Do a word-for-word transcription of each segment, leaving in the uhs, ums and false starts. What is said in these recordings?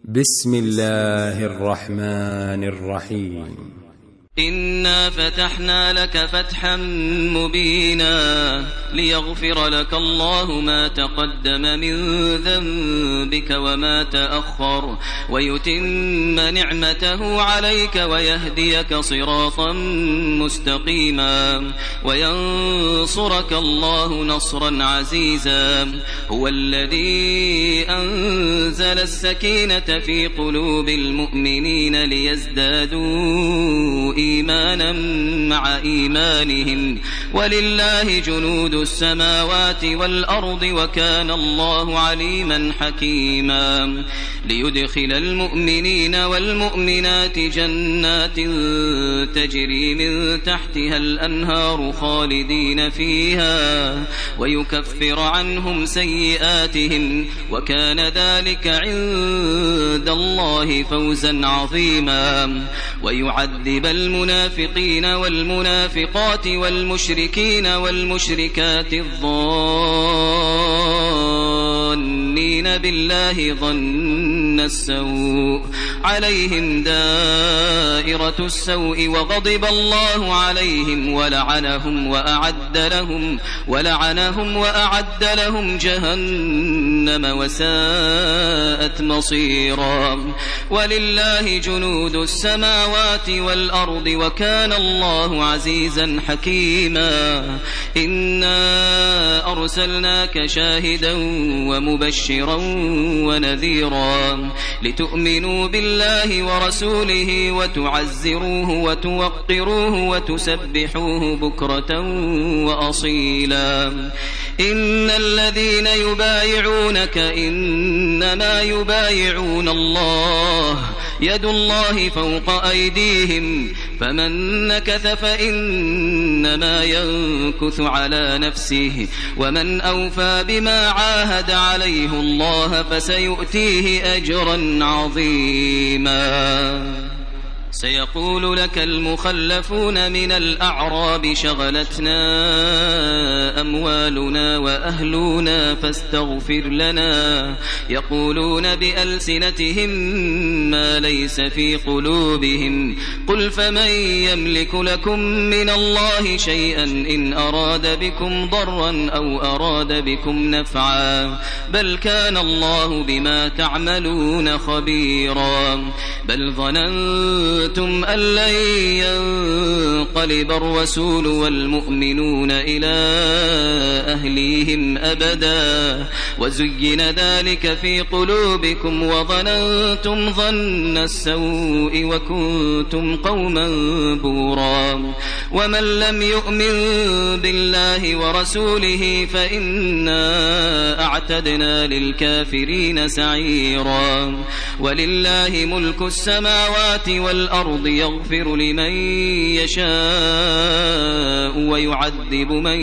بسم الله الرحمن الرحيم. إنا فتحنا لك فتحا مبينا ليغفر لك الله ما تقدم من ذنبك وما تأخر ويتم نعمته عليك ويهديك صراطا مستقيما وينصرك الله نصرا عزيزا. هو الذي أنزل السكينة في قلوب المؤمنين ليزدادوا إيمانا مع إيمانهم ولله جنود السماوات والأرض وكان الله عليما حكيما. ليدخل المؤمنين والمؤمنات جنات تجري من تحتها الأنهار خالدين فيها ويكفر عنهم سيئاتهم وكان ذلك عند الله فوزا عظيما. ويعذب المنافقين والمنافقات والمشركين والمشركات الظانين بالله ظن السوء عليهم دائرة السوء وغضب الله عليهم ولعنهم وأعد لهم ولعنهم وأعد لهم جهنم وساءت مصيرا. ولله جنود السماوات والأرض وكان الله عزيزا حكيما. إنا أرسلناك شاهدا ومبشرا ونذيرا لتؤمنوا بالله ورسوله وتعزروه وتوقروه وتسبحوه بكرة وأصيلا. إن الذين يبايعونك إنما يبايعون الله يد الله فوق أيديهم فمن نكث فإنما ينكث على نفسه ومن أوفى بما عاهد عليه الله فسيؤتيه أجرا عظيما. سيقول لك المخلفون من الأعراب شغلتنا أموالنا وأهلنا فاستغفر لنا يقولون بألسنتهم ما ليس في قلوبهم قل فمن يملك لكم من الله شيئا إن أراد بكم ضرا أو أراد بكم نفعا بل كان الله بما تعملون خبيرا. بل ظننتم أن لن ينقلب الرسول والمؤمنون إلى أهليهم أبدا وزين ذلك في قلوبكم وظننتم ظن السوء وكنتم قوما بورا. ومن لم يؤمن بالله ورسوله فإنا أعتدنا للكافرين سعيرا. ولله ملك السماوات والأرض يغفر لمن يشاء ويعذب من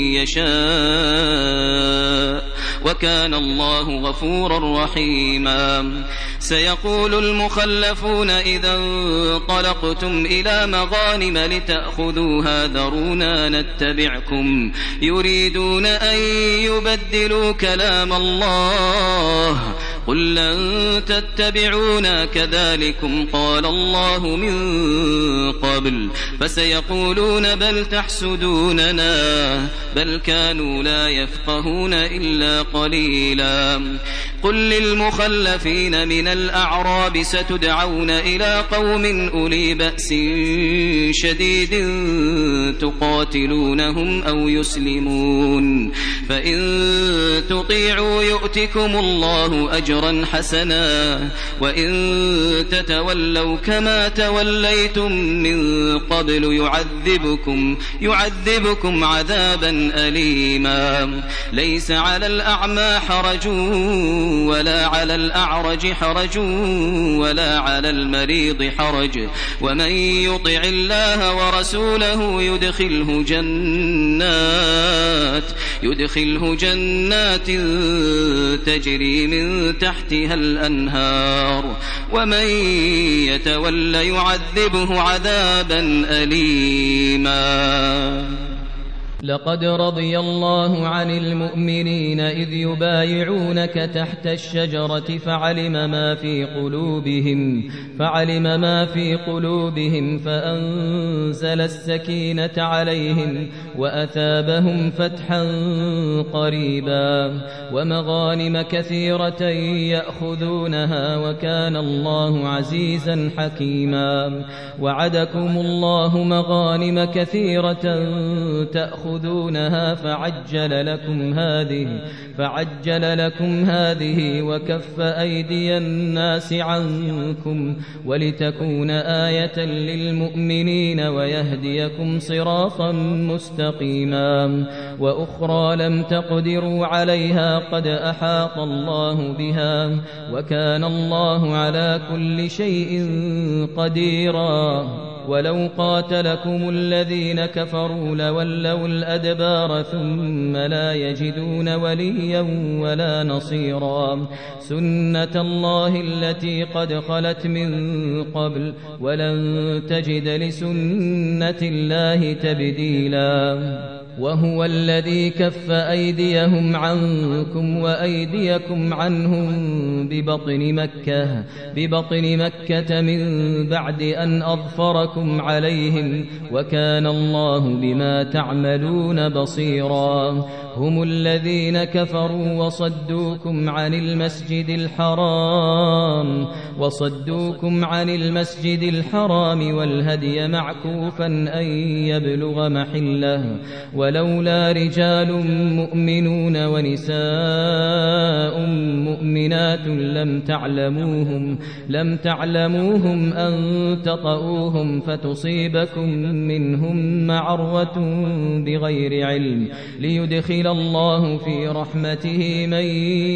يشاء وكان الله غفورا رحيما. سيقول المخلفون إذا انطلقتم إلى مغانم لتأخذوها ذرونا نتبعكم يريدون أن يبدلوا كلام الله قل لن تتبعونا كذلكم قال الله من قبل فسيقولون بل تحسدوننا بل كانوا لا يفقهون إلا قليلا. قل للمخلفين من الأعراب ستدعون إلى قوم أولي بأس شديد تقاتلونهم أو يسلمون فإن تطيعوا يؤتكم الله أجرا حسنا وإن تتولوا كما توليتم من قبل يعذبكم يعذبكم عذابا أليما. ليس على الأعمى حرج ولا على الأعرج حرج ولا على المريض حرج ومن يطع الله ورسوله يدخله جنات يدخله جنات تجري من تحتها الأنهار ومن يتولى يعذبه عذابا أليما. لقد رضي الله عن المؤمنين إذ يبايعونك تحت الشجرة فعلم ما في قلوبهم فعلم ما في قلوبهم فأنزل السكينة عليهم وأثابهم فتحا قريبا ومغانم كثيرة يأخذونها وكان الله عزيزا حكيما وعدكم الله مغانم كثيرة تأخذونها فعجل لكم هذه فعجل لكم هذه وكف أيدي الناس عنكم ولتكون آية للمؤمنين ويهديكم صراطا مستقيما وأخرى لم تقدروا عليها قد أحاط الله بها وكان الله على كل شيء قديرا ولو قاتلكم الذين كفروا لولوا الأدبار ثم لا يجدون وليا ولا نصيرا سنة الله التي قد خلت من قبل ولن تجد لسنة الله تبديلا وهو الذي كف أيديهم عنكم وأيديكم عنهم ببطن مكة ببطن مكة من بعد أن أظفركم عليهم وكان الله بما تعملون بصيرا هم الذين كفروا وصدوكم عن المسجد الحرام وصدوكم عن المسجد الحرام والهدي معكوفا أن يبلغ محله ولولا رجال مؤمنون ونساء مؤمنات لم تعلموهم لم تعلموهم أن تطؤوهم فتصيبكم منهم معرة بغير علم ليدخل الله في رحمته من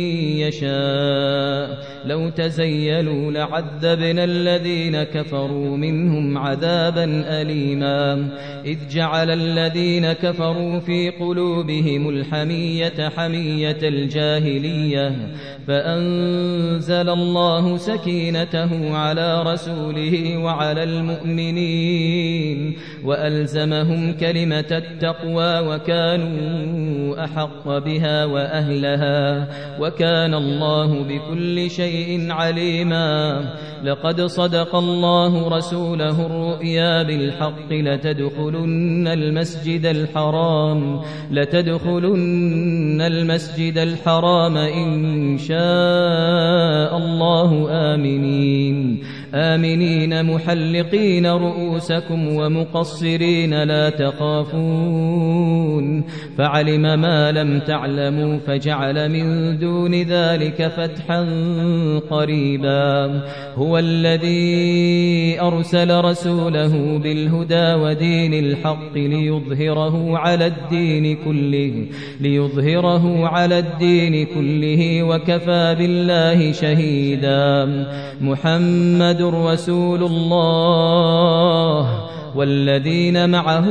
يشاء لو تزيلوا لعذبنا الذين كفروا منهم عذابا أليما إذ جعل الذين كفروا في قلوبهم الحمية حمية الجاهلية فأنزل الله سكينته على رسوله وعلى المؤمنين وألزمهم كلمة التقوى وكانوا أحق بها وأهلها وكان الله بكل شيء عليما لقد صدق الله رسوله الرؤيا بالحق لتدخلن المسجد الحرام لتدخلن المسجد الحرام إن شاء الله آمنين آمنين محلقين رؤوسكم ومقصرين لا تخافون فعلم ما لم تعلموا فجعل من دون ذلك فتحا قريبا هو الذي أرسل رسوله بالهدى ودين الحق ليظهره على الدين كله ليظهره على الدين كله وكفى بالله شهيدا محمد رسول الله والذين معه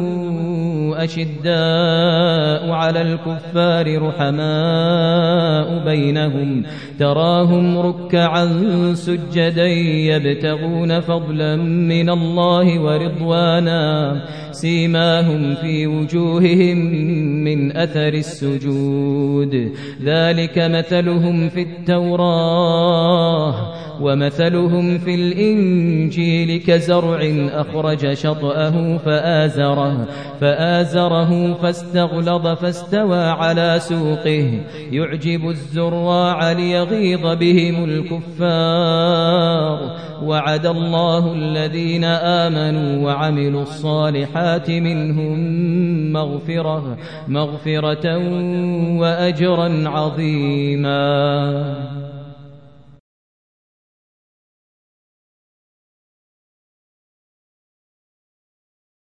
أشداء على الكفار رحماء بينهم تراهم ركعا سجدا يبتغون فضلا من الله ورضوانا سيماهم في وجوههم من أثر السجود ذلك مثلهم في التوراة ومثلهم في الإنجيل كزرع أخرج شطأه فآزره, فآزره فاستغلظ فاستوى على سوقه يعجب الزراع ليغيظ بهم الكفار وعد الله الذين آمنوا وعملوا الصالحات منهم مغفرة, مغفرة وأجرا عظيما.